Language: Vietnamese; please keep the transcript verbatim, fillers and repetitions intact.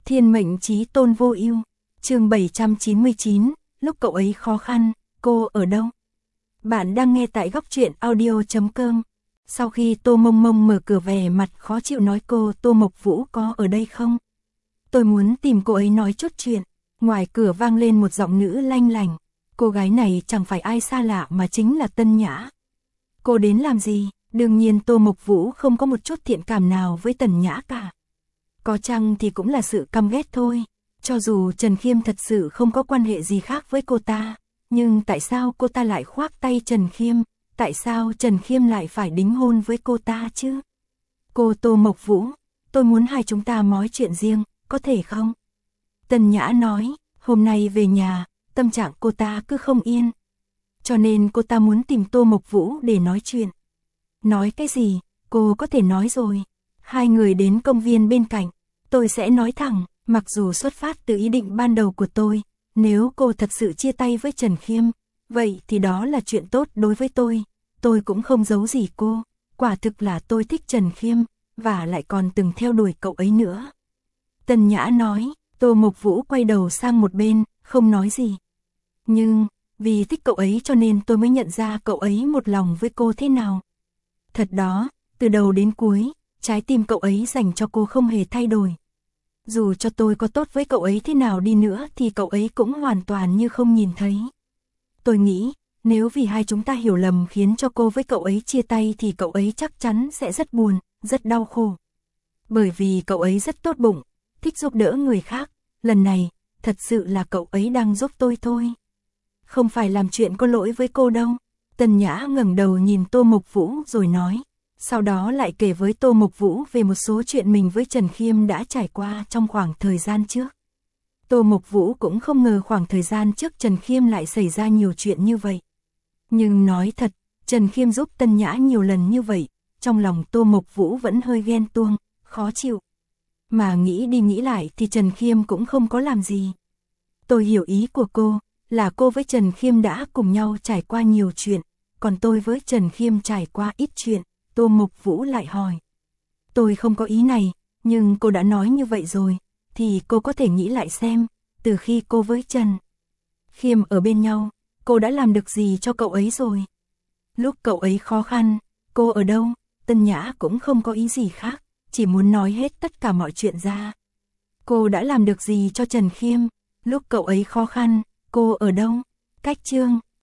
Thiên mệnh chí tôn vô ưu. Chương bảy trăm chín mươi chín, lúc cậu ấy khó khăn, cô ở đâu? Bạn đang nghe tại góc truyện audio chấm com. Sau khi Tô Mông Mông mở cửa vẻ mặt khó chịu nói cô Tô Mộc Vũ có ở đây không? Tôi muốn tìm cô ấy nói chút chuyện. Ngoài cửa vang lên một giọng nữ lanh lành. Cô gái này chẳng phải ai xa lạ mà chính là Tân Nhã. Cô đến làm gì? Đương nhiên Tô Mộc Vũ không có một chút thiện cảm nào với Tần Nhã cả. Có chăng thì cũng là sự căm ghét thôi. Cho dù Trần Khiêm thật sự không có quan hệ gì khác với cô ta, nhưng tại sao cô ta lại khoác tay Trần Khiêm? Tại sao Trần Khiêm lại phải đính hôn với cô ta chứ? Cô Tô Mộc Vũ, tôi muốn hai chúng ta nói chuyện riêng, có thể không? Tần Nhã nói, hôm nay về nhà, tâm trạng cô ta cứ không yên. Cho nên cô ta muốn tìm Tô Mộc Vũ để nói chuyện. Nói cái gì? Cô có thể nói rồi. Hai người đến công viên bên cạnh, tôi sẽ nói thẳng, mặc dù xuất phát từ ý định ban đầu của tôi, nếu cô thật sự chia tay với Trần Khiêm, vậy thì đó là chuyện tốt đối với tôi. Tôi cũng không giấu gì cô, quả thực là tôi thích Trần Khiêm, và lại còn từng theo đuổi cậu ấy nữa. Tần Nhã nói, Tô Mộc Vũ quay đầu sang một bên, không nói gì. Nhưng, vì thích cậu ấy cho nên tôi mới nhận ra cậu ấy một lòng với cô thế nào. Thật đó, từ đầu đến cuối, trái tim cậu ấy dành cho cô không hề thay đổi. Dù cho tôi có tốt với cậu ấy thế nào đi nữa thì cậu ấy cũng hoàn toàn như không nhìn thấy. Tôi nghĩ, nếu vì hai chúng ta hiểu lầm khiến cho cô với cậu ấy chia tay thì cậu ấy chắc chắn sẽ rất buồn, rất đau khổ. Bởi vì cậu ấy rất tốt bụng, thích giúp đỡ người khác, lần này, thật sự là cậu ấy đang giúp tôi thôi. Không phải làm chuyện có lỗi với cô đâu. Tần Nhã ngẩng đầu nhìn Tô Mộc Vũ rồi nói. Sau đó lại kể với Tô Mộc Vũ về một số chuyện mình với Trần Khiêm đã trải qua trong khoảng thời gian trước. Tô Mộc Vũ cũng không ngờ khoảng thời gian trước Trần Khiêm lại xảy ra nhiều chuyện như vậy. Nhưng nói thật, Trần Khiêm giúp Tân Nhã nhiều lần như vậy, trong lòng Tô Mộc Vũ vẫn hơi ghen tuông, khó chịu. Mà nghĩ đi nghĩ lại thì Trần Khiêm cũng không có làm gì. Tôi hiểu ý của cô, là cô với Trần Khiêm đã cùng nhau trải qua nhiều chuyện, còn tôi với Trần Khiêm trải qua ít chuyện. Tô Mộc Vũ lại hỏi. Tôi không có ý này, nhưng cô đã nói như vậy rồi, thì cô có thể nghĩ lại xem, từ khi cô với Trần Khiêm ở bên nhau, cô đã làm được gì cho cậu ấy rồi? Lúc cậu ấy khó khăn, cô ở đâu? Tân Nhã cũng không có ý gì khác, chỉ muốn nói hết tất cả mọi chuyện ra. Cô đã làm được gì cho Trần Khiêm? Lúc cậu ấy khó khăn, cô ở đâu? Cách Trương